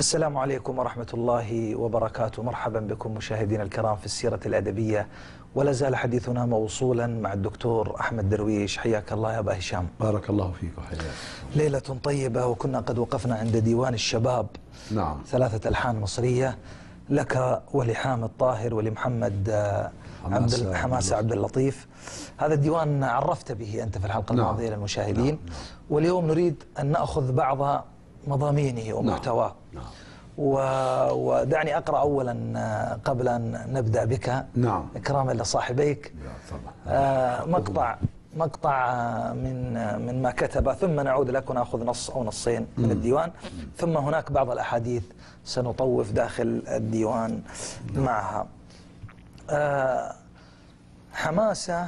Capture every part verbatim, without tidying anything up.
السلام عليكم ورحمة الله وبركاته. مرحبا بكم مشاهدينا الكرام في السيرة الأدبية، ولا زال حديثنا موصولا مع الدكتور أحمد درويش. حياك الله يا أبا هشام. بارك الله فيك وحياك. ليلة طيبة، وكنا قد وقفنا عند ديوان الشباب. نعم. ثلاثة ألحان مصرية لك ولحامد طاهر ولمحمد عبد حماسة عبد اللطيف. هذا الديوان عرفت به أنت في الحلقة نعم. الماضية للمشاهدين. نعم. نعم. واليوم نريد أن نأخذ بعض مضامينه ومحتواه. نعم. نعم. ودعني أقرأ أولا قبل أن نبدأ بك. نعم. إكراما لصاحبيك. آه مقطع مقطع من من ما كتب، ثم نعود لك ونأخذ نص أو نصين من الديوان، ثم هناك بعض الأحاديث سنطوف داخل الديوان معها. آه حماسة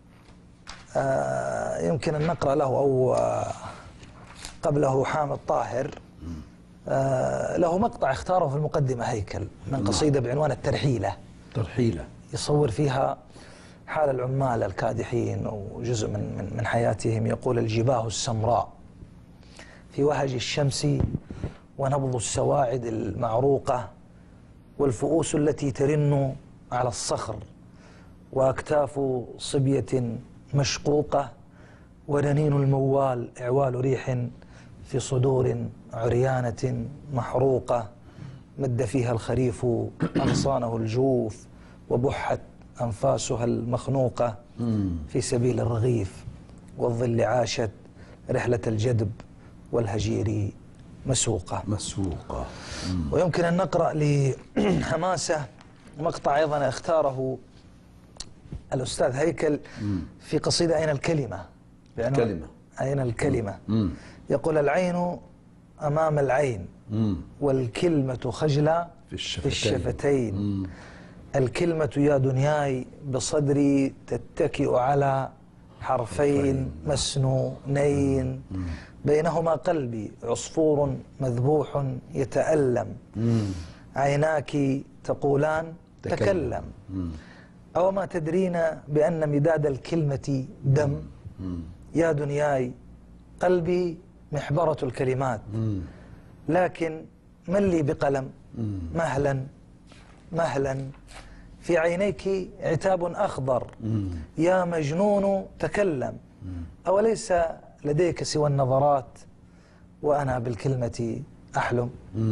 آه يمكن أن نقرأ له أو آه قبله حامد طاهر. آه له مقطع اختاره في المقدمة هيكل من قصيدة بعنوان الترحيلة. ترحيلة يصور فيها حال العمال الكادحين وجزء من من من حياتهم. يقول: الجباه السمراء في وهج الشمس، ونبض السواعد المعروقة، والفؤوس التي ترن على الصخر، وأكتاف صبية مشقوقة، ورنين الموال إعوال ريح في صدور عريانة محروقة، مد فيها الخريف أغصانه الجوف، وبحت أنفاسها المخنوقة، في سبيل الرغيف والظل عاشت رحلة الجدب والهجير مسوقة. مسوقة. ويمكن أن نقرأ لحماسة مقطع أيضا اختاره الأستاذ هيكل في قصيدة أين الكلمة. كلمة أين الكلمة. مم. يقول: العين أمام العين، مم. والكلمة خجلة في الشفتين, في الشفتين. مم. الكلمة يا دنياي بصدري تتكئ على حرفين مسنونين، بينهما قلبي عصفور مذبوح يتألم، عيناك تقولان تكلم، أو ما تدرين بأن مداد الكلمة دم، يا دنياي قلبي محبرة الكلمات، لكن من لي بقلم مهلا مهلا، في عينيك عتاب أخضر، يا مجنون تكلم، أوليس لديك سوى النظرات وأنا بالكلمة أحلم.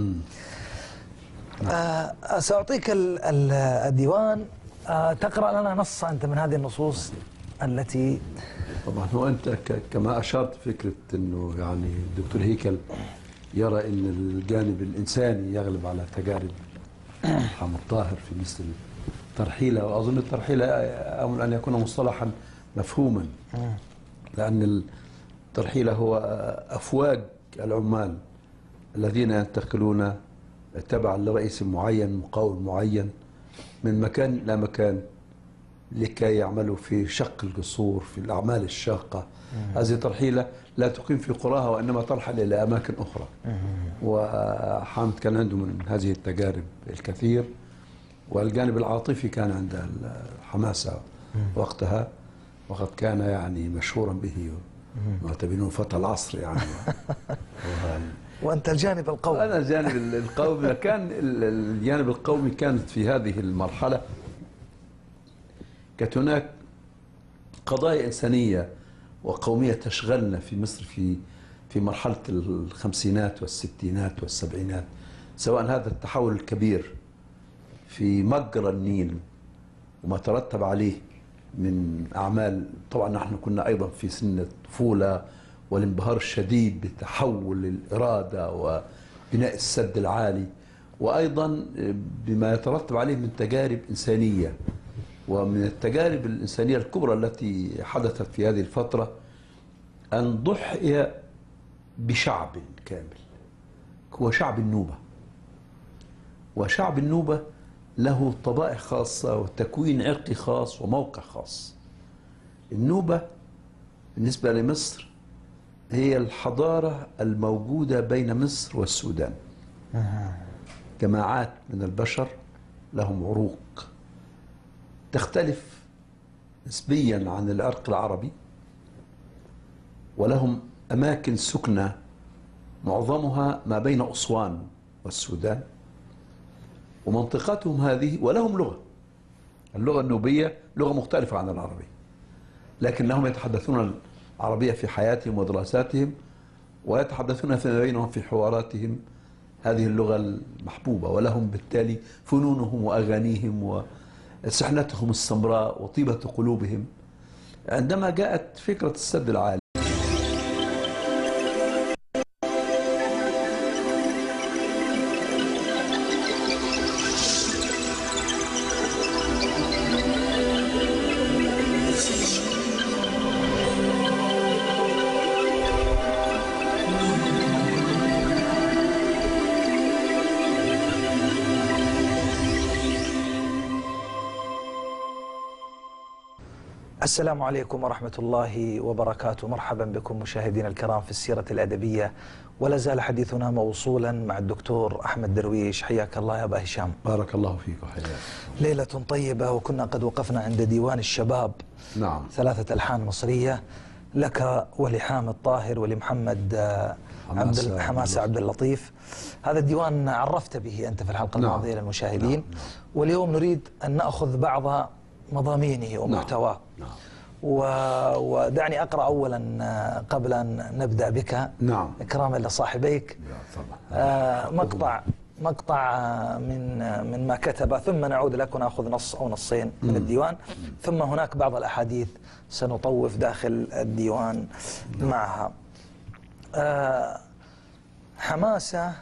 آه سأعطيك الديوان. آه تقرأ لنا نص أنت من هذه النصوص التي طبعا. هو أنت كما أشرت فكرة أنه يعني الدكتور هيكل يرى أن الجانب الإنساني يغلب على تجارب حامد طاهر في مثل الترحيلة. وأظن الترحيلة أمل أن يكون مصطلحا مفهوما، لأن الترحيلة هو أفواج العمال الذين ينتقلون تبعا لرئيس معين مقاول معين من مكان إلى مكان لكي يعملوا في شق القصور في الأعمال الشاقة. هذه ترحيلة لا تقيم في قراها وإنما ترحل إلى أماكن أخرى. وحامد كان عنده من هذه التجارب الكثير، والجانب العاطفي كان عند حماسة وقتها، وقد كان يعني مشهورا به معتبرينه فتى العصر يعني. وأنت الجانب القومي. أنا الجانب القومي. كان الجانب القومي كانت في هذه المرحلة كانت هناك قضايا إنسانية وقومية تشغلنا في مصر في في مرحلة الخمسينات والستينات والسبعينات، سواء هذا التحول الكبير في مجرى النيل وما ترتب عليه من أعمال. طبعا نحن كنا أيضا في سن الطفولة والانبهار الشديد بتحول الإرادة وبناء السد العالي، وأيضا بما يترتب عليه من تجارب إنسانية. ومن التجارب الإنسانية الكبرى التي حدثت في هذه الفترة أن ضحي بشعب كامل، هو شعب النوبة. وشعب النوبة له طبائع خاصة وتكوين عرقي خاص وموقع خاص. النوبة بالنسبة لمصر هي الحضارة الموجودة بين مصر والسودان. جماعات من البشر لهم عروق تختلف نسبيا عن العرق العربي، ولهم أماكن سكنة معظمها ما بين أسوان والسودان ومنطقتهم هذه، ولهم لغة. اللغة النوبية لغة مختلفة عن العربية، لكنهم يتحدثون العربية في حياتهم ودراساتهم، ويتحدثون فيما بينهم في حواراتهم هذه اللغة المحبوبة، ولهم بالتالي فنونهم وأغانيهم وسحنتهم السمراء وطيبة قلوبهم. عندما جاءت فكرة السد العالي السلام عليكم ورحمة الله وبركاته. مرحبا بكم مشاهدينا الكرام في السيرة الأدبية، ولا زال حديثنا موصولا مع الدكتور أحمد درويش. حياك الله يا أبا هشام. بارك الله فيك وحياك. ليلة طيبة، وكنا قد وقفنا عند ديوان الشباب. نعم. ثلاثة ألحان مصرية لك ولحامد طاهر ولمحمد عبد حماسة عبد اللطيف. هذا الديوان عرفت به أنت في الحلقة نعم. الماضية للمشاهدين. نعم. نعم. واليوم نريد أن نأخذ بعض مضامينه ومحتواه. نعم. نعم. ودعني أقرأ أولا قبل أن نبدأ بك. نعم. إكراما لصاحبيك. آه مقطع مقطع من من ما كتب، ثم نعود لك ونأخذ نص أو نصين من الديوان، ثم هناك بعض الأحاديث سنطوف داخل الديوان معها. آه حماسة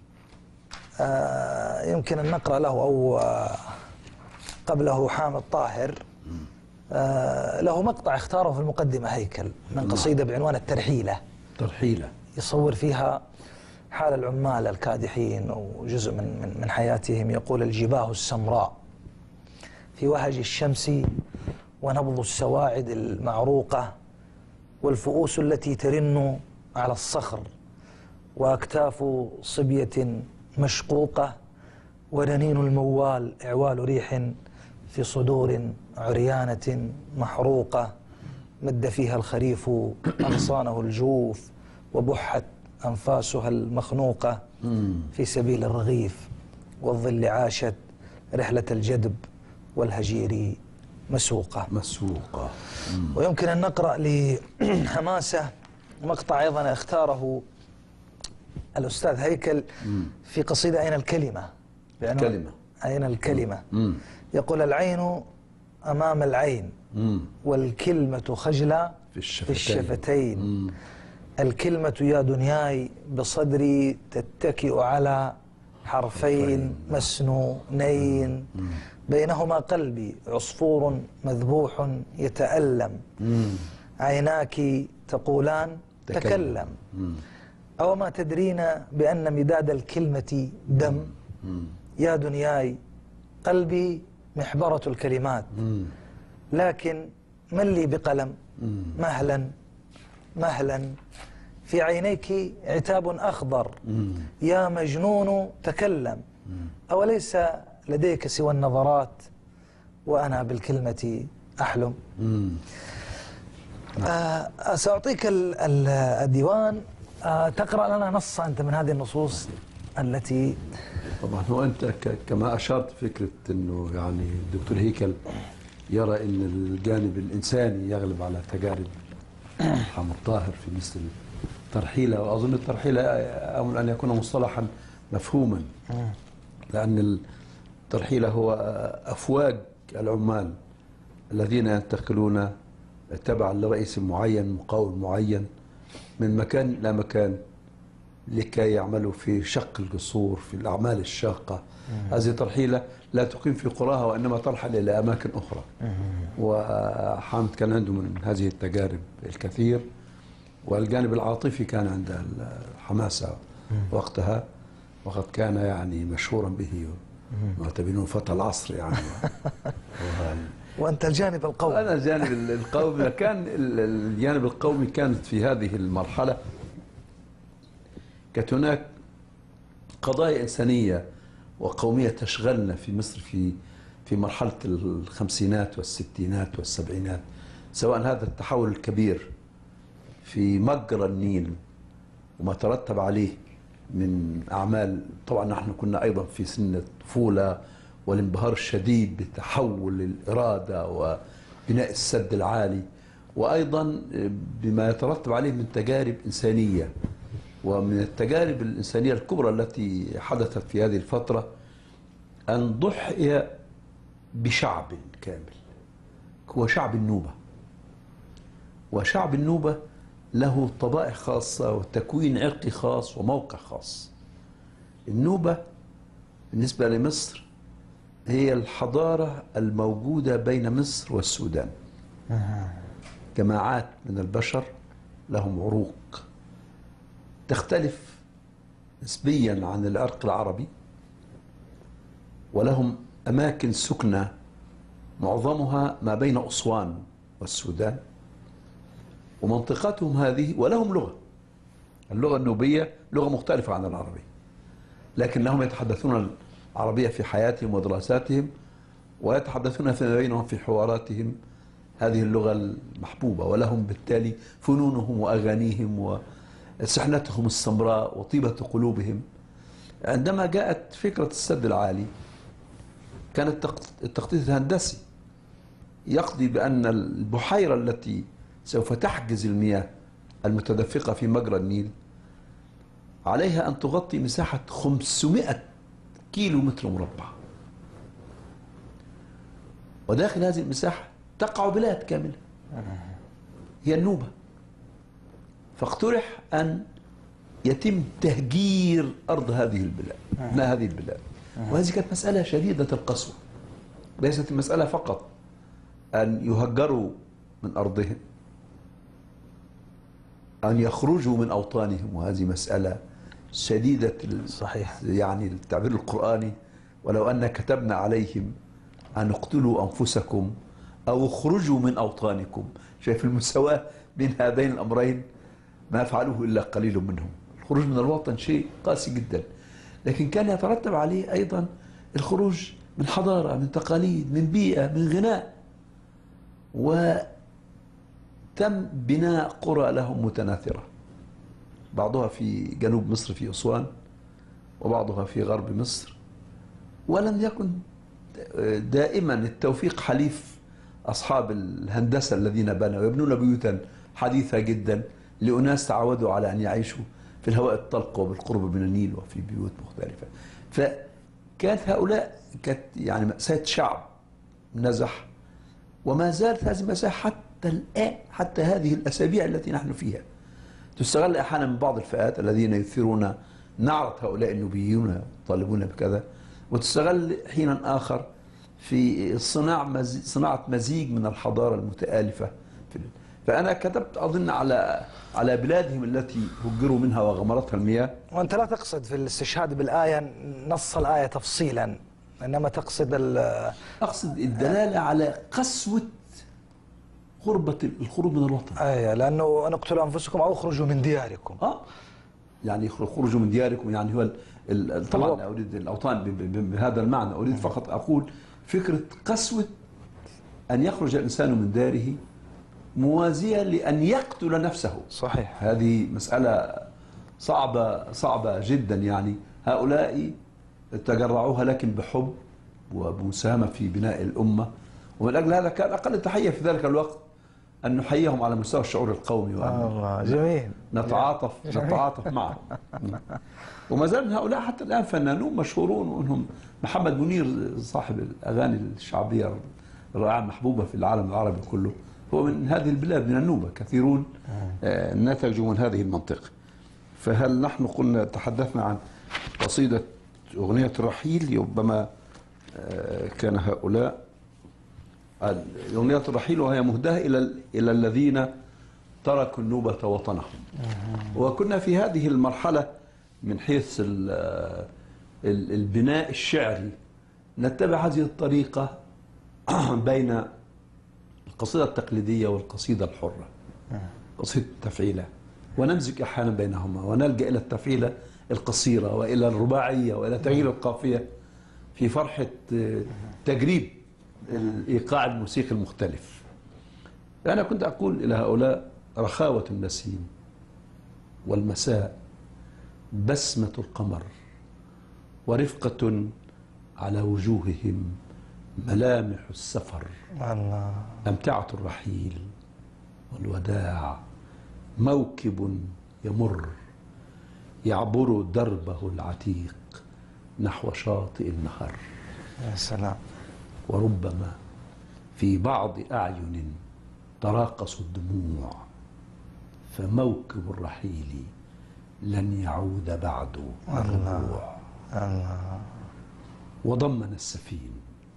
آه يمكن أن نقرأ له، أو آه قبله حامد طاهر. آه له مقطع اختاره في المقدمة هيكل من قصيدة بعنوان الترحيلة. ترحيلة يصور فيها حال العمال الكادحين وجزء من من من حياتهم. يقول: الجباه السمراء في وهج الشمس، ونبض السواعد المعروقة، والفؤوس التي ترن على الصخر، وأكتاف صبية مشقوقة، ورنين الموال إعوال ريح في صدور عريانة محروقة، مد فيها الخريف أغصانه الجوف، وبحت أنفاسها المخنوقة، في سبيل الرغيف والظل عاشت رحلة الجدب، والهجير مسوقة. مسوقة. ويمكن أن نقرأ لحماسة مقطع أيضا اختاره الأستاذ هيكل في قصيدة أين الكلمة. كلمة. أين الكلمة. مم. يقول: العين أمام العين، مم. والكلمة خجلة في الشفتين, في الشفتين. مم. الكلمة يا دنياي بصدري تتكئ على حرفين مسنونين، بينهما قلبي عصفور مذبوح يتألم، عيناك تقولان تكلم, تكلم. أو ما تدرين بأن مداد الكلمة دم، يا دنياي قلبي محبرة الكلمات، لكن من لي بقلم، مهلا مهلا في عينيك عتاب أخضر، يا مجنون تكلم، أوليس لديك سوى النظرات، وأنا بالكلمة أحلم. آه سأعطيك الديوان. آه تقرأ لنا نص أنت من هذه النصوص التي طبعا. هو أنت كما أشرت فكرة أنه يعني الدكتور هيكل يرى أن الجانب الإنساني يغلب على تجارب حامد طاهر في مثل الترحيلة. وأظن الترحيلة أمل أن يكون مصطلحا مفهوما، لأن الترحيلة هو أفواج العمال الذين ينتقلون تبعا لرئيس معين مقاول معين من مكان إلى مكان لكي يعملوا في شق القصور في الأعمال الشاقة. هذه ترحيلة لا تقيم في قراها، وإنما ترحل إلى أماكن أخرى. وحامد كان عنده من هذه التجارب الكثير، والجانب العاطفي كان عند حماسة وقتها، وقد كان يعني مشهورا به، معتبرينه فتى العصر يعني. وأنت الجانب القومي. أنا الجانب القومي. كان الجانب القومي كانت في هذه المرحلة كانت هناك قضايا إنسانية وقومية تشغلنا في مصر في في مرحلة الخمسينات والستينات والسبعينات، سواء هذا التحول الكبير في مجرى النيل وما ترتب عليه من أعمال. طبعا نحن كنا أيضا في سن الطفولة والانبهار الشديد بتحول الإرادة وبناء السد العالي، وأيضا بما يترتب عليه من تجارب إنسانية. ومن التجارب الإنسانية الكبرى التي حدثت في هذه الفترة أن ضحي بشعب كامل، هو شعب النوبة. وشعب النوبة له طبائع خاصة وتكوين عرقي خاص وموقع خاص. النوبة بالنسبة لمصر هي الحضارة الموجودة بين مصر والسودان. جماعات من البشر لهم عروق تختلف نسبيا عن العرق العربي، ولهم أماكن سكنة معظمها ما بين أسوان والسودان، ومنطقتهم هذه ولهم لغة. اللغة النوبية لغة مختلفة عن العربية، لكنهم يتحدثون العربية في حياتهم ودراساتهم، ويتحدثون فيما بينهم في حواراتهم هذه اللغة المحبوبة، ولهم بالتالي فنونهم وأغانيهم وسحنتهم السمراء وطيبة قلوبهم. عندما جاءت فكرة السد العالي كان التخطيط الهندسي يقضي بأن البحيرة التي سوف تحجز المياه المتدفقة في مجرى النيل عليها أن تغطي مساحة خمسمائة كيلو متر مربع، وداخل هذه المساحة تقع بلاد كاملة هي النوبة. فاقترح أن يتم تهجير أرض هذه البلاد، ما هذه البلاد. وهذه كانت مسألة شديدة القسوة، ليست المسألة فقط أن يهجروا من أرضهم، أن يخرجوا من أوطانهم، وهذه مسألة شديدة صحيح. يعني التعبير القرآني: ولو أن كتبنا عليهم أن اقتلوا أنفسكم أو اخرجوا من أوطانكم. شايف المساواة بين هذين الأمرين؟ ما فعلوه إلا قليل منهم. الخروج من الوطن شيء قاسي جدا، لكن كان يترتب عليه أيضا الخروج من حضارة، من تقاليد، من بيئة، من غناء. وتم بناء قرى لهم متناثرة، بعضها في جنوب مصر في أسوان، وبعضها في غرب مصر. ولم يكن دائما التوفيق حليف أصحاب الهندسة الذين بنوا يبنون بيوتا حديثة جدا لأناس تعودوا على أن يعيشوا في الهواء الطلق وبالقرب من النيل وفي بيوت مختلفة. فكانت هؤلاء كانت يعني مأساة شعب نزح، وما زالت هذه المأساة حتى الآن، حتى هذه الأسابيع التي نحن فيها تستغل أحيانا من بعض الفئات الذين يثيرون نعرة هؤلاء النوبيون يطالبون بكذا، وتستغل حينا آخر في صناعة صناعة مزيج من الحضارة المتآلفة. فأنا كتبت أظن على على بلادهم التي هجروا منها وغمرتها المياه. وأنت لا تقصد في الاستشهاد بالآية نص الآية تفصيلا، إنما تقصد أقصد الدلالة على قسوة غربة الخروج من الوطن. أي لأنه أن اقتلوا أنفسكم أو اخرجوا من دياركم. آه يعني خرجوا من دياركم، يعني هو طبعا أريد الأوطان بهذا المعنى. أريد فقط أقول فكرة قسوة أن يخرج الإنسان من داره موازية لأن يقتل نفسه. صحيح. هذه مسألة صعبة صعبة جدا. يعني هؤلاء تجرعوها لكن بحب وبمساهمة في بناء الأمة، ومن أجل هذا كان أقل تحية في ذلك الوقت أن نحييهم على مستوى الشعور القومي، الله جميل، نتعاطف جميل. نتعاطف معهم. وما زال هؤلاء حتى الآن فنانون مشهورون، وأنهم محمد منير صاحب الأغاني الشعبية الرائعة المحبوبة في العالم العربي كله هو من هذه البلاد، من النوبة. كثيرون نتجوا من هذه المنطقة. فهل نحن قلنا تحدثنا عن قصيدة أغنية الرحيل؟ ربما كان هؤلاء أغنية الرحيل وهي مهداة إلى إلى الذين تركوا النوبة وطنهم. وكنا في هذه المرحلة من حيث البناء الشعري نتبع هذه الطريقة بين القصيدة التقليدية والقصيدة الحرة، قصيدة التفعيلة، ونمزج أحيانا بينهما ونلجأ إلى التفعيلة القصيرة وإلى الرباعية وإلى تغيير القافية في فرحة تجريب الإيقاع الموسيقي المختلف. أنا كنت أقول إلى هؤلاء: رخاوة النسيم والمساء بسمة القمر، ورفقة على وجوههم ملامح السفر. الله. أمتعة الرحيل والوداع، موكب يمر يعبر دربه العتيق نحو شاطئ النهر. يا سلام. وربما في بعض أعين تراقص الدموع، فموكب الرحيل لن يعود بعد الرجوع. الله. وضمن السفين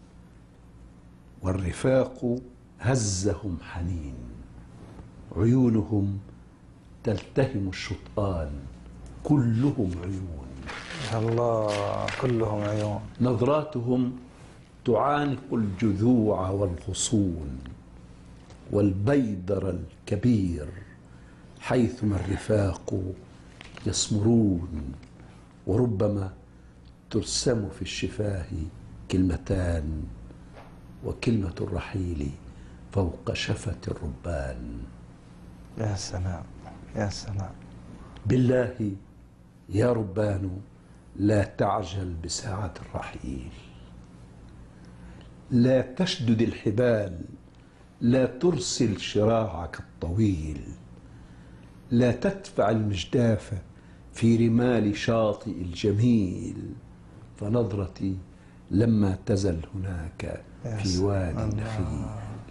والرفاق هزهم حنين، عيونهم تلتهم الشطآن كلهم عيون. الله، كلهم عيون. نظراتهم تعانق الجذوع والغصون والبيدر الكبير، حيثما الرفاق يسمرون. وربما ترسم في الشفاه كلمتان، وكلمة الرحيل فوق شفة الربان. يا سلام، يا سلام. بالله يا ربان لا تعجل بساعة الرحيل، لا تشدد الحبال، لا ترسل شراعك الطويل، لا تدفع المجداف في رمال شاطئ الجميل، فنظرتي لما تزل هناك في وادي النخيل.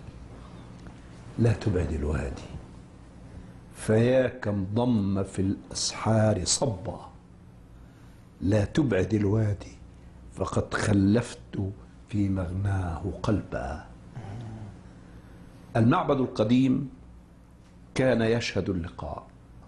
لا تبعد الوادي، فيا كم ضم في الأسحار صبا. لا تبعد الوادي، فقد خلفت في مغناه قلبا. المعبد القديم كان يشهد اللقاء،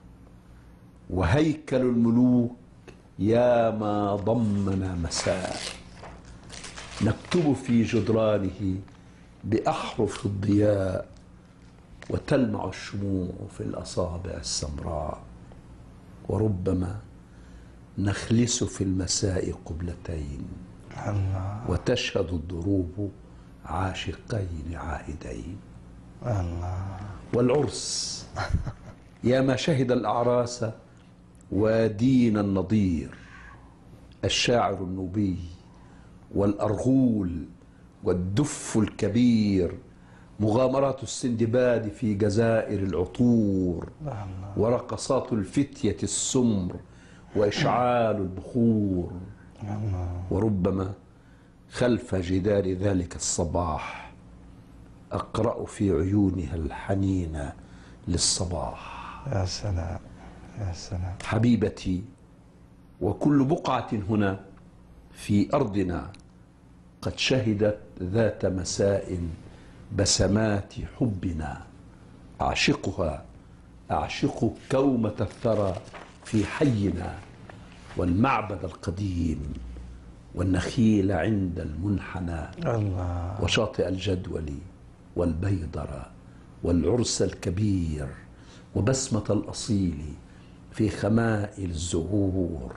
وهيكل الملوك يا ما ضمن مساء، نكتب في جدرانه بأحرف الضياء، وتلمع الشموع في الأصابع السمراء. وربما نخلس في المساء قبلتين، الله. وتشهد الضروب عاشقين عاهدين. الله. والعرس يا ما شهد الأعراس وادينا النضير، الشاعر النوبي والأرغول والدف الكبير، مغامرات السندباد في جزائر العطور، ورقصات الفتية السمر وإشعال البخور. وربما خلف جدار ذلك الصباح أقرأ في عيونها الحنين للصباح. يا سلام، يا سلام. حبيبتي، وكل بقعة هنا في أرضنا قد شهدت ذات مساء بسمات حبنا. أعشقها، أعشق كومة الثرى في حينا، والمعبد القديم، والنخيل عند المنحنى، الله. وشاطئ الجدول، والبيضرة، والعرس الكبير، وبسمة الأصيل في خمائل الزهور.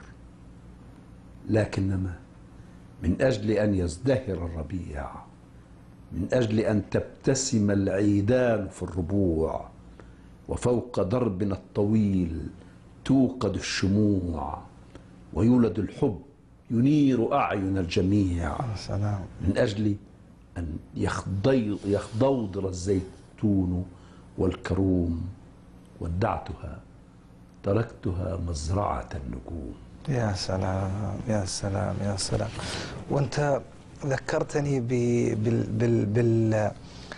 لكنما من أجل أن يزدهر الربيع، من أجل أن تبتسم العيدان في الربوع، وفوق دربنا الطويل توقد الشموع، ويولد الحب ينير أعين الجميع. سلام. من أجل أن يخضوضر الزيتون والكروم، ودعتها تركتها مزرعة النجوم. يا سلام، يا سلام، يا سلام. وانت ذكرتني بال بال بال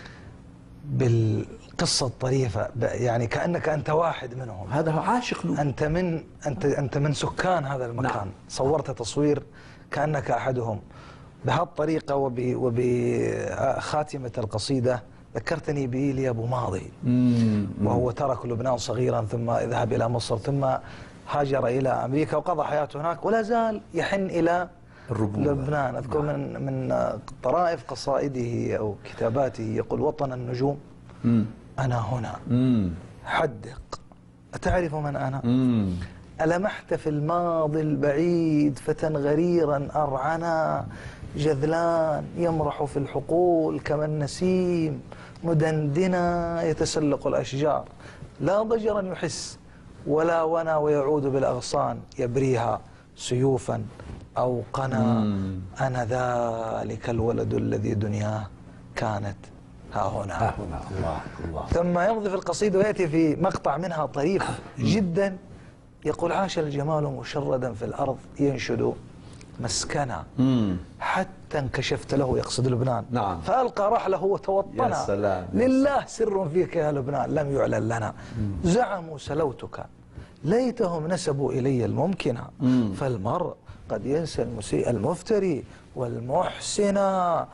بالقصة الطريفة، يعني كأنك أنت واحد منهم. هذا عاشق له. أنت من أنت أنت من سكان هذا المكان. نعم. صورت تصوير كأنك أحدهم بهالطريقة. وبخاتمة القصيدة ذكرتني بإيليا أبو ماضي، وهو ترك لبنان صغيرا ثم ذهب إلى مصر، ثم هاجر إلى أمريكا وقضى حياته هناك، ولا زال يحن إلى الربوبة. لبنان. أذكر من من طرائف قصائده أو كتاباته يقول: وطن النجوم مم. أنا هنا. مم. حدق، أتعرف من أنا؟ مم. ألمحت في الماضي البعيد فتى غريرا أرعنا، جذلان يمرح في الحقول كما النسيم، مدندنا يتسلق الأشجار، لا ضجرا يحس ولا ونى ويعود بالأغصان يبريها سيوفا أو قنا. أنا ذلك الولد الذي دنياه كانت ها هنا. ها هنا. الله الله. ثم يمضي في القصيدة ويأتي في مقطع منها طريف جدا، يقول: عاش الجمال مشردا في الأرض ينشد مسكنا حتى انكشفت له، يقصد لبنان. نعم. فألقى رحله وتوطنا. يا سلام. لله سر فيك يا لبنان لم يعلن لنا. زعموا سلوتك ليتهم نسبوا إلي الممكن. فالمرء قد ينسى المسيء المفتري والمحسنا،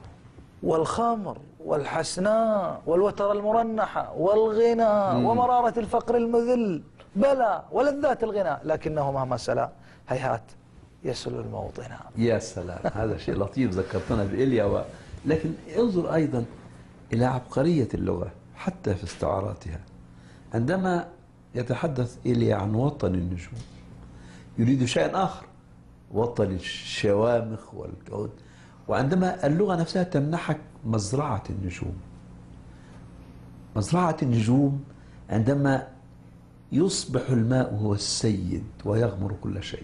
والخمر والحسناء والوتر المرنحة والغنى ومرارة الفقر المذل بلى ولذات الغنى، لكنه مهما سلا هيهات يسل الموطن. يا سلام، هذا شيء لطيف ذكرتنا بإيليا. و... لكن انظر أيضا إلى عبقرية اللغة حتى في استعاراتها. عندما يتحدث إيليا عن وطن النجوم يريد شيئا آخر، وطن الشوامخ والكون، وعندما اللغة نفسها تمنحك مزرعة النجوم. مزرعة النجوم عندما يصبح الماء هو السيد ويغمر كل شيء،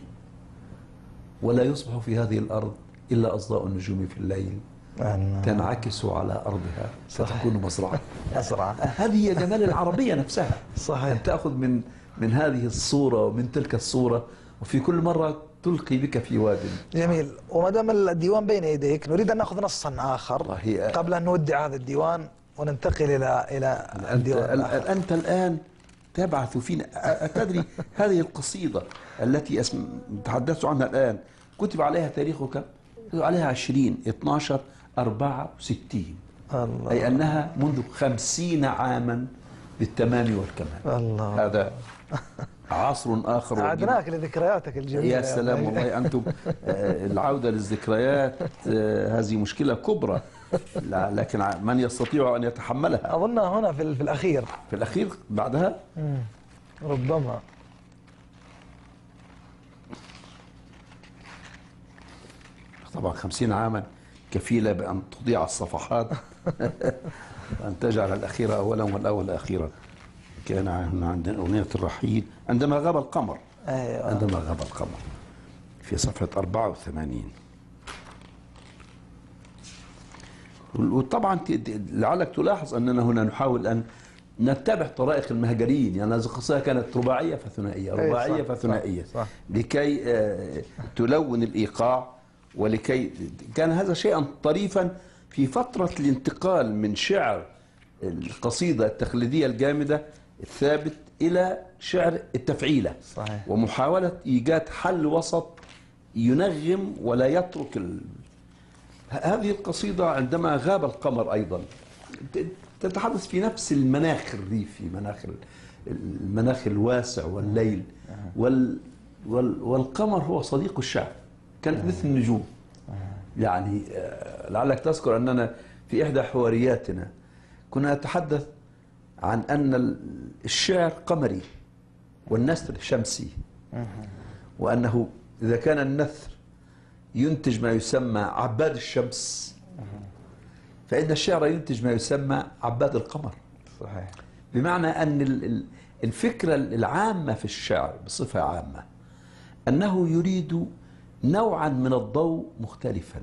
ولا يصبح في هذه الأرض إلا أصداء النجوم في الليل أنا... تنعكس على أرضها فتكون مزرعة. مزرعة. هذه هي جمال العربية نفسها. صحيح. أن تأخذ من من هذه الصورة ومن تلك الصورة، وفي كل مرة تلقي بك في واد. جميل. وما دام الديوان بين يديك نريد أن نأخذ نصا آخر قبل أن نودع هذا الديوان وننتقل إلى إلى الديوان الآخر. أنت الآن تبعث فينا. أتدري هذه القصيدة التي تحدثت عنها الآن كتب عليها تاريخك، كتب عليها عشرين اثناشر أربعة وستين، الله. أي أنها منذ خمسين عاما بالتمام والكمال. الله. هذا عصر آخر. أعدناك لذكرياتك الجميلة. يا سلام والله. أنتم العودة للذكريات هذه مشكلة كبرى، لكن من يستطيع أن يتحملها؟ أظنها هنا في, في الأخير. في الأخير بعدها مم. ربما. طبعا خمسين عاما كفيلة بأن تضيع الصفحات وأن تجعل الأخيرة أولا والأول أخيرا. كان عندنا أغنية الرحيل عندما غاب القمر. أيوة. عندما غاب القمر في صفحة أربعة وثمانين. وطبعا لعلك تلاحظ أننا هنا نحاول أن نتبع طرائق المهجريين، يعني هذه القصيدة كانت رباعية فثنائية، رباعية فثنائية، صح صح. لكي تلون الإيقاع، ولكي كان هذا شيئا طريفا في فترة الانتقال من شعر القصيدة التقليدية الجامدة الثابت إلى شعر التفعيلة. صحيح. ومحاولة إيجاد حل وسط ينغم ولا يترك ال... هذه القصيدة عندما غاب القمر أيضا تتحدث في نفس المناخ الريفي، مناخ المناخ الواسع والليل وال... وال... والقمر هو صديق الشعب، كانت مثل النجوم. يعني لعلك تذكر أننا في إحدى حوارياتنا كنا نتحدث عن أن الشعر قمري والنثر شمسي، وأنه إذا كان النثر ينتج ما يسمى عباد الشمس فإن الشعر ينتج ما يسمى عباد القمر. صحيح. بمعنى أن الفكرة العامة في الشعر بصفة عامة أنه يريد نوعا من الضوء مختلفا.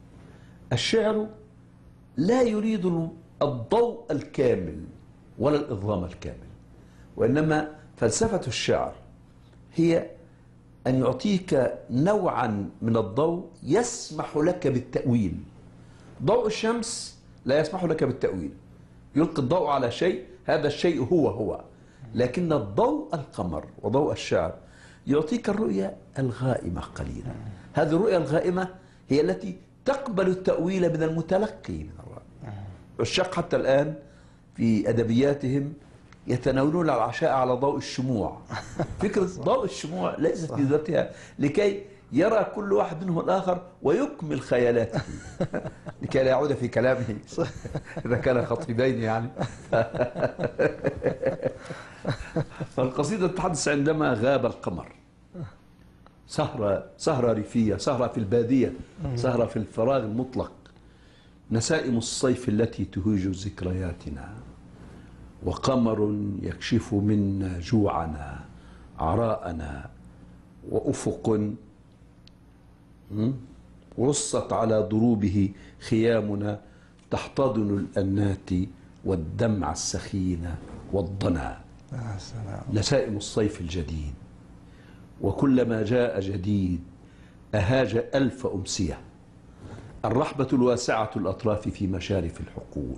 الشعر لا يريد الضوء الكامل ولا الإظلام الكامل، وإنما فلسفة الشعر هي أن يعطيك نوعا من الضوء يسمح لك بالتأويل. ضوء الشمس لا يسمح لك بالتأويل، يلقي الضوء على شيء، هذا الشيء هو هو، لكن الضوء القمر وضوء الشعر يعطيك الرؤية الغائمة قليلا. هذه الرؤية الغائمة هي التي تقبل التأويل من المتلقي من الرأي. الشق حتى الآن في أدبياتهم يتناولون العشاء على ضوء الشموع. فكرة ضوء الشموع ليست في ذاتها لكي يرى كل واحد منهم الآخر ويكمل خيالاته لكي لا يعود في كلامه إذا كان خطيبين يعني. فالقصيدة تتحدث عندما غاب القمر، سهرة سهرة ريفية، سهرة في البادية، سهرة في الفراغ المطلق، نسائم الصيف التي تهيج ذكرياتنا، وقمر يكشف منا جوعنا عراءنا وأفق رصت على ضروبه خيامنا تحتضن الأنات والدمع السخين والضنا. نسائم الصيف الجديد، وكلما جاء جديد أهاج ألف أمسية. الرحبة الواسعة الأطراف في مشارف الحقول،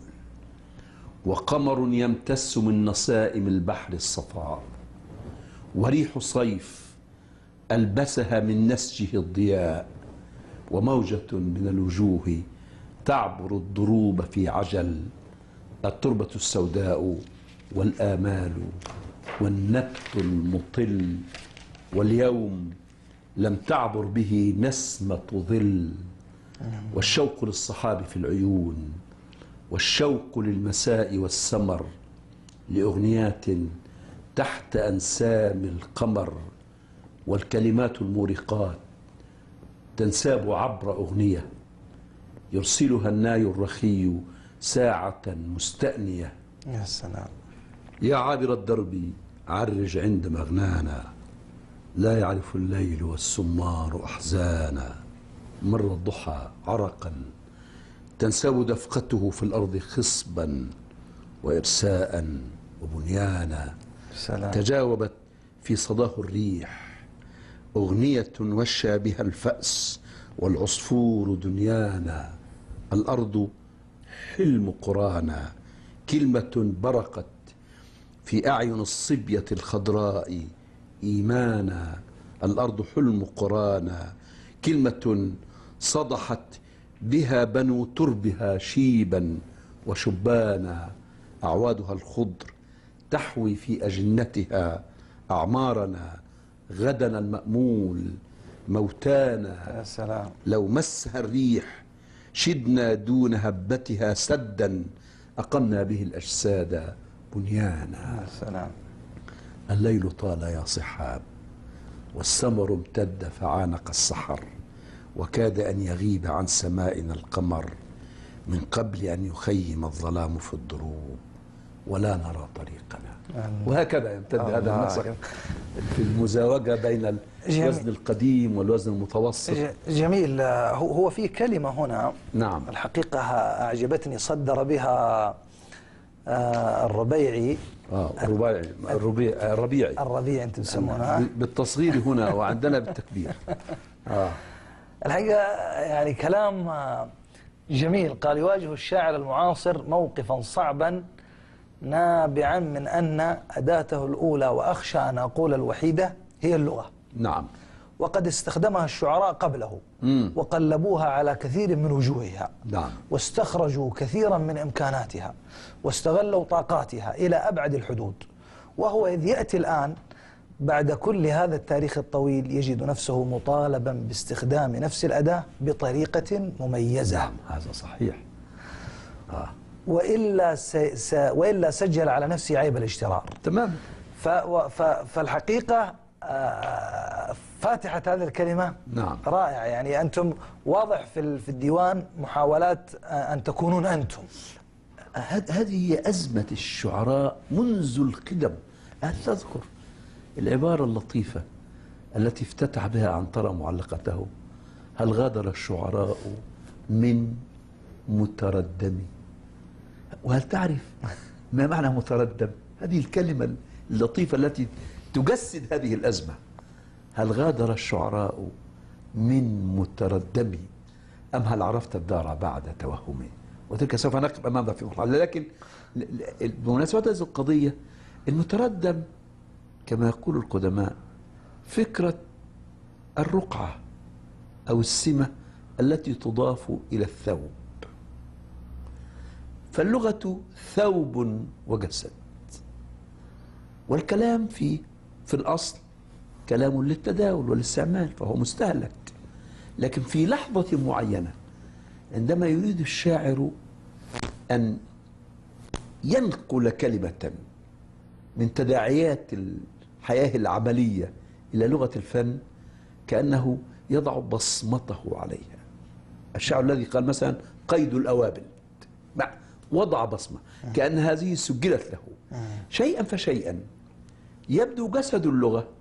وقمر يمتس من نسائم البحر الصفاء، وريح صيف ألبسها من نسجه الضياء، وموجة من الوجوه تعبر الضروب في عجل. التربة السوداء والآمال والنبت المطل، واليوم لم تعبر به نسمة ظل. والشوق للصحاب في العيون، والشوق للمساء والسمر، لأغنيات تحت أنسام القمر. والكلمات المورقات تنساب عبر أغنية يرسلها الناي الرخي ساعة مستأنية. يا سلام. يا عابر الدرب عرج عند مغنانا، لا يعرف الليل والسمار أحزانا. مر الضحى عرقا تنساب دفقته في الأرض خصبا وإرساء وبنيانا. سلام. تجاوبت في صداه الريح أغنية وشى بها الفأس والعصفور دنيانا. الأرض حلم قرانا، كلمة برقت في أعين الصبية الخضراء إيمانا. الأرض حلم قرانا، كلمة صدحت بها بنو تربها شيبا وشبانا. أعوادها الخضر تحوي في أجنتها أعمارنا، غدنا المأمول موتانا. يا سلام. لو مسها الريح شدنا دون هبتها سدا، أقمنا به الأجساد بنيانا. يا سلام. الليل طال يا صحاب، والسمر امتد فعانق السحر، وكاد أن يغيب عن سمائنا القمر من قبل أن يخيم الظلام في الضروب ولا نرى طريقنا. وهكذا يمتد هذا النسق في المزاوجة بين الوزن القديم والوزن المتوسط. جميل. هو في كلمة هنا نعم الحقيقة أعجبتني، صدر بها الربيعي. اه الربيعي الربيعي الربيعي الربيعي انتم تسمونها بالتصغير هنا وعندنا بالتكبير. اه الحقيقة يعني كلام جميل. قال: يواجه الشاعر المعاصر موقفا صعبا نابعا من أن أداته الأولى وأخشى أن أقول الوحيدة هي اللغة. نعم. وقد استخدمها الشعراء قبله مم. وقلبوها على كثير من وجوهها. نعم. واستخرجوا كثيرا من إمكاناتها واستغلوا طاقاتها إلى أبعد الحدود. وهو إذ يأتي الآن بعد كل هذا التاريخ الطويل يجد نفسه مطالبا باستخدام نفس الأداة بطريقة مميزة. نعم هذا صحيح. آه. وإلا, س... س... وإلا سجل على نفسه عيب الاجترار. تمام. ف... ف... فالحقيقة آه فاتحة هذه الكلمة نعم رائعة. يعني أنتم واضح في في الديوان محاولات أن تكونون أنتم. هذه هي أزمة الشعراء منذ القدم. هل تذكر العبارة اللطيفة التي افتتح بها عنترة معلقته: هل غادر الشعراء من متردم؟ وهل تعرف ما معنى متردم؟ هذه الكلمة اللطيفة التي تجسد هذه الأزمة. هل غادر الشعراء من متردم أم هل عرفت الدار بعد توهمه؟ وتلك سوف نقف أمامها في مرحلة. لكن بمناسبة هذه القضية، المتردم كما يقول القدماء فكرة الرقعة أو السمة التي تضاف إلى الثوب. فاللغة ثوب وجسد، والكلام في في الأصل كلام للتداول والاستعمال، فهو مستهلك. لكن في لحظة معينة عندما يريد الشاعر أن ينقل كلمة من تداعيات الحياة العملية إلى لغة الفن، كأنه يضع بصمته عليها. الشاعر الذي قال مثلا قيد الأوابل وضع بصمة، كأن هذه سجلت له. شيئا فشيئا يبدو جسد اللغة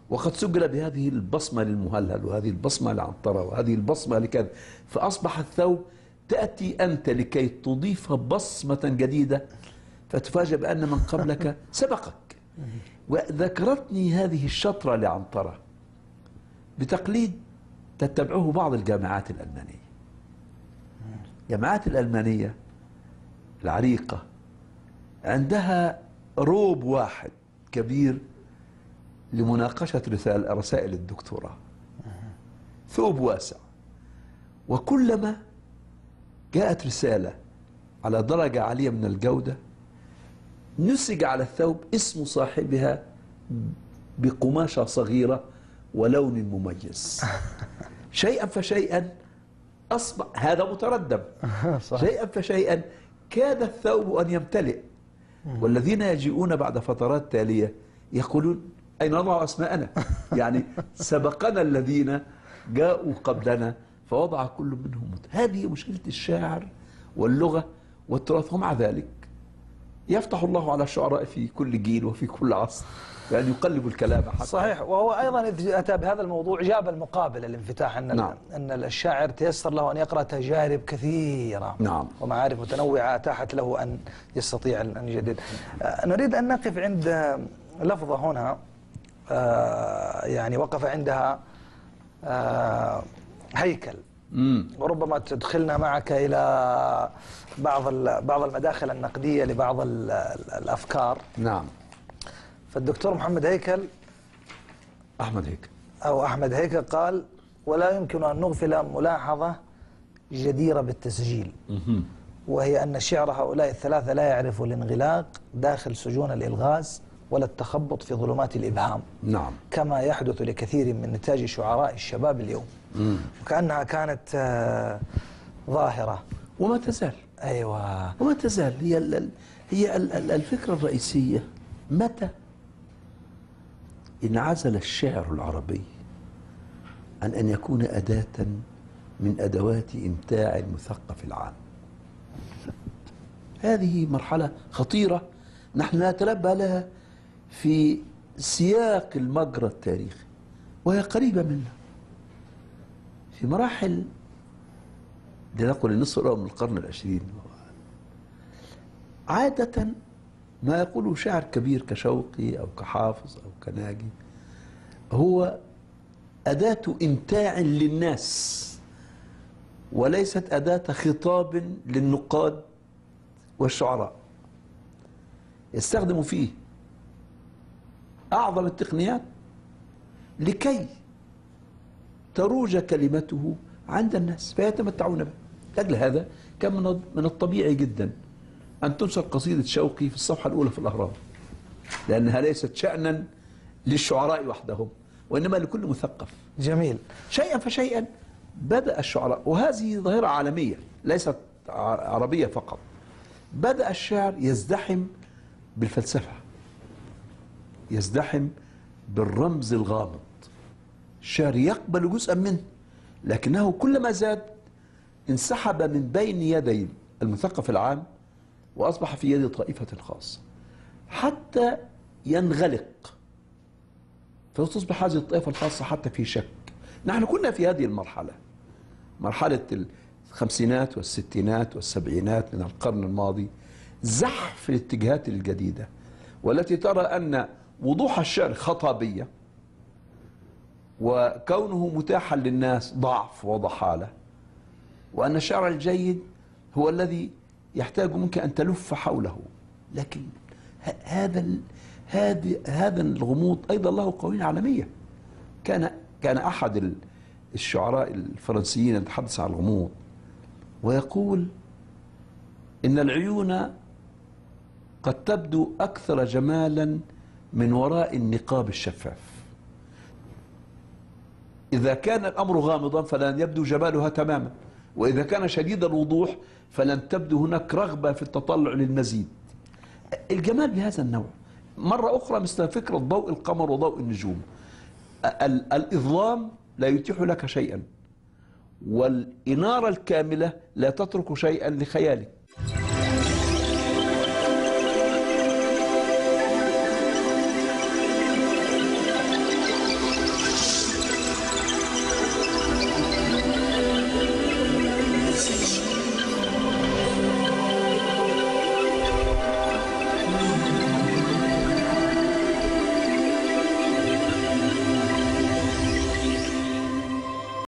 وقد سجل بهذه البصمة للمهلهل وهذه البصمة لعنترة وهذه البصمة لكذا، فأصبح الثوب تأتي أنت لكي تضيف بصمة جديدة فتفاجأ بأن من قبلك سبقك. وذكرتني هذه الشطرة لعنترة بتقليد تتبعه بعض الجامعات الألمانية. الجامعات الألمانية العريقة عندها روب واحد كبير لمناقشة رسائل رسائل الدكتوراه، ثوب واسع، وكلما جاءت رسالة على درجة عالية من الجودة نسج على الثوب اسم صاحبها بقماشة صغيرة ولون مميز. شيئا فشيئا أصبح هذا متردم، شيئا فشيئا كاد الثوب أن يمتلئ، والذين يجيئون بعد فترات تالية يقولون أين نضع أسماءنا؟ يعني سبقنا الذين جاءوا قبلنا فوضع كل منهم. هذه مشكلة الشاعر واللغة والتراث. ومع ذلك يفتح الله على الشعراء في كل جيل وفي كل عصر يعني يقلب الكلام حتى. صحيح. وهو أيضا إذ أتى بهذا الموضوع جاب المقابل الانفتاح، أن نعم. أن الشاعر تيسر له أن يقرأ تجارب كثيرة نعم. ومعارف متنوعة أتاحت له أن يستطيع أن يجدد. نريد أن نقف عند لفظة هنا يعني وقف عندها هيكل، مم. وربما تدخلنا معك إلى بعض بعض المداخل النقدية لبعض الأفكار. نعم. فالدكتور محمد هيكل أحمد هيكل أو أحمد هيكل قال: ولا يمكن أن نغفل ملاحظة جديرة بالتسجيل، مم. وهي أن شعر هؤلاء الثلاثة لا يعرف الانغلاق داخل سجون الإلغاز ولا التخبط في ظلمات الإبهام. نعم. كما يحدث لكثير من نتاج شعراء الشباب اليوم. مم. وكأنها كانت آه ظاهرة وما تزال. أيوة وما تزال هي ال هي ال الفكرة الرئيسية. متى انعزل الشعر العربي عن أن يكون أداة من أدوات إمتاع المثقف العام؟ هذه مرحلة خطيرة نحن نتنبه لها في سياق المجرى التاريخي وهي قريبة منا. في مراحل لنقل النصف الأول من القرن العشرين عادة ما يقوله شاعر كبير كشوقي أو كحافظ أو كناجي هو أداة إمتاع للناس وليست أداة خطاب للنقاد والشعراء. يستخدم فيه أعظم التقنيات لكي تروج كلمته عند الناس فيتمتعون به. لأجل هذا كان من الطبيعي جدا أن تنشر قصيدة شوقي في الصفحة الأولى في الأهرام، لأنها ليست شأنا للشعراء وحدهم وإنما لكل مثقف. جميل. شيئا فشيئا بدأ الشعراء، وهذه ظاهرة عالمية ليست عربية فقط، بدأ الشعر يزدحم بالفلسفة، يزدحم بالرمز الغامض. الشعر يقبل جزءا منه لكنه كلما زاد انسحب من بين يدي المثقف العام وأصبح في يد طائفة خاصة حتى ينغلق، فتصبح هذه الطائفة الخاصة حتى في شك. نحن كنا في هذه المرحلة، مرحلة الخمسينات والستينات والسبعينات من القرن الماضي، زحف الاتجاهات الجديدة والتي ترى أن وضوح الشعر خطابية وكونه متاحا للناس ضعف وضحالة، وأن الشعر الجيد هو الذي يحتاج منك أن تلف حوله. لكن هذا هذا هذا الغموض أيضا له قوانين عالمية. كان كان أحد الشعراء الفرنسيين يتحدث عن الغموض ويقول إن العيون قد تبدو أكثر جمالا من وراء النقاب الشفاف. إذا كان الأمر غامضا فلن يبدو جمالها تماما، وإذا كان شديد الوضوح فلن تبدو هناك رغبة في التطلع للمزيد. الجمال بهذا النوع. مرة أخرى مثل فكرة ضوء القمر وضوء النجوم، الإظلام لا يتيح لك شيئا والإنارة الكاملة لا تترك شيئا لخيالك.